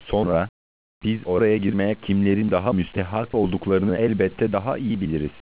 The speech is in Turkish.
Sonra, biz oraya girmeye kimlerin daha müstehak olduklarını elbette daha iyi biliriz.